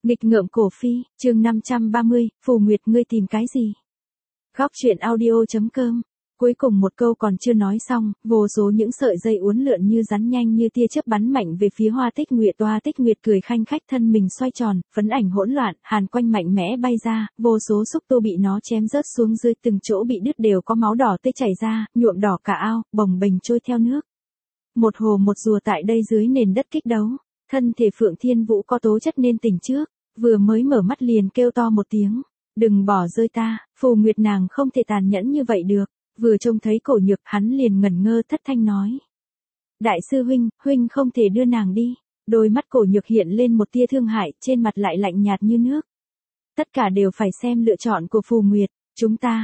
Nghịch ngợm cổ phi, chương 530, Phù Nguyệt ngươi tìm cái gì? Góc truyện audio.com. Cuối cùng một câu còn chưa nói xong, vô số những sợi dây uốn lượn như rắn nhanh như tia chớp bắn mạnh về phía Hoa Tích Nguyệt. Hoa Tích Nguyệt cười khanh khách, thân mình xoay tròn, phấn ảnh hỗn loạn, hàn quanh mạnh mẽ bay ra, vô số xúc tu bị nó chém rớt xuống dưới, từng chỗ bị đứt đều có máu đỏ tươi chảy ra, nhuộm đỏ cả ao, bồng bềnh trôi theo nước. Một hồ một rùa tại đây dưới nền đất kích đấu. Thân thể Phượng Thiên Vũ có tố chất nên tỉnh trước, vừa mới mở mắt liền kêu to một tiếng, đừng bỏ rơi ta. Phù Nguyệt nàng không thể tàn nhẫn như vậy được. Vừa trông thấy Cổ Nhược, hắn liền ngẩn ngơ thất thanh nói: đại sư huynh, huynh không thể đưa nàng đi. Đôi mắt Cổ Nhược hiện lên một tia thương hại, trên mặt lại lạnh nhạt như nước. Tất cả đều phải xem lựa chọn của Phù Nguyệt, chúng ta,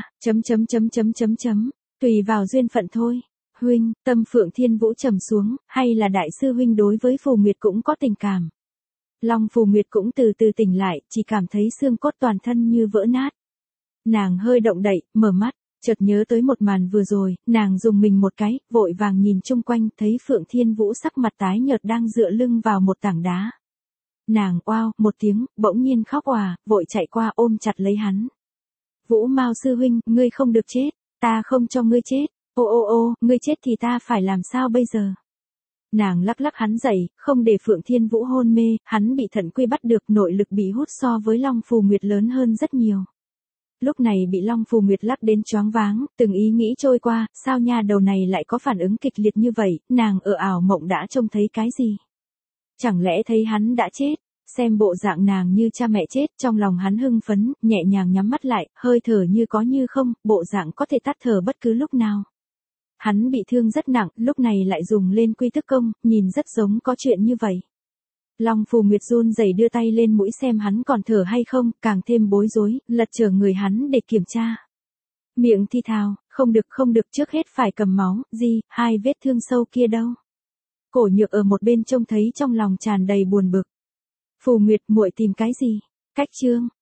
tùy vào duyên phận thôi. Huynh, tâm Phượng Thiên Vũ trầm xuống, hay là đại sư huynh đối với Phù Nguyệt cũng có tình cảm. Long Phù Nguyệt cũng từ từ tỉnh lại, chỉ cảm thấy xương cốt toàn thân như vỡ nát. Nàng hơi động đậy, mở mắt, chợt nhớ tới một màn vừa rồi, nàng dùng mình một cái, vội vàng nhìn chung quanh, thấy Phượng Thiên Vũ sắc mặt tái nhợt đang dựa lưng vào một tảng đá. Nàng oao một tiếng, bỗng nhiên khóc òa, vội chạy qua ôm chặt lấy hắn. Vũ Mao sư huynh, ngươi không được chết, ta không cho ngươi chết. Ô, ngươi chết thì ta phải làm sao bây giờ? Nàng lắc lắc hắn dậy, không để Phượng Thiên Vũ hôn mê, hắn bị thận quy bắt được, nội lực bị hút so với Long Phù Nguyệt lớn hơn rất nhiều. Lúc này bị Long Phù Nguyệt lắc đến choáng váng, từng ý nghĩ trôi qua, sao nha đầu này lại có phản ứng kịch liệt như vậy, nàng ở ảo mộng đã trông thấy cái gì? Chẳng lẽ thấy hắn đã chết? Xem bộ dạng nàng như cha mẹ chết, trong lòng hắn hưng phấn, nhẹ nhàng nhắm mắt lại, hơi thở như có như không, bộ dạng có thể tắt thở bất cứ lúc nào. Hắn bị thương rất nặng, lúc này lại dùng lên quy tức công, nhìn rất giống có chuyện như vậy. Long Phù Nguyệt run rẩy đưa tay lên mũi xem hắn còn thở hay không, càng thêm bối rối, lật trở người hắn để kiểm tra. Miệng thi thào, không được, trước hết phải cầm máu, hai vết thương sâu kia đâu? Cổ Nhược ở một bên trông thấy trong lòng tràn đầy buồn bực. Phù Nguyệt muội tìm cái gì? Cách chương,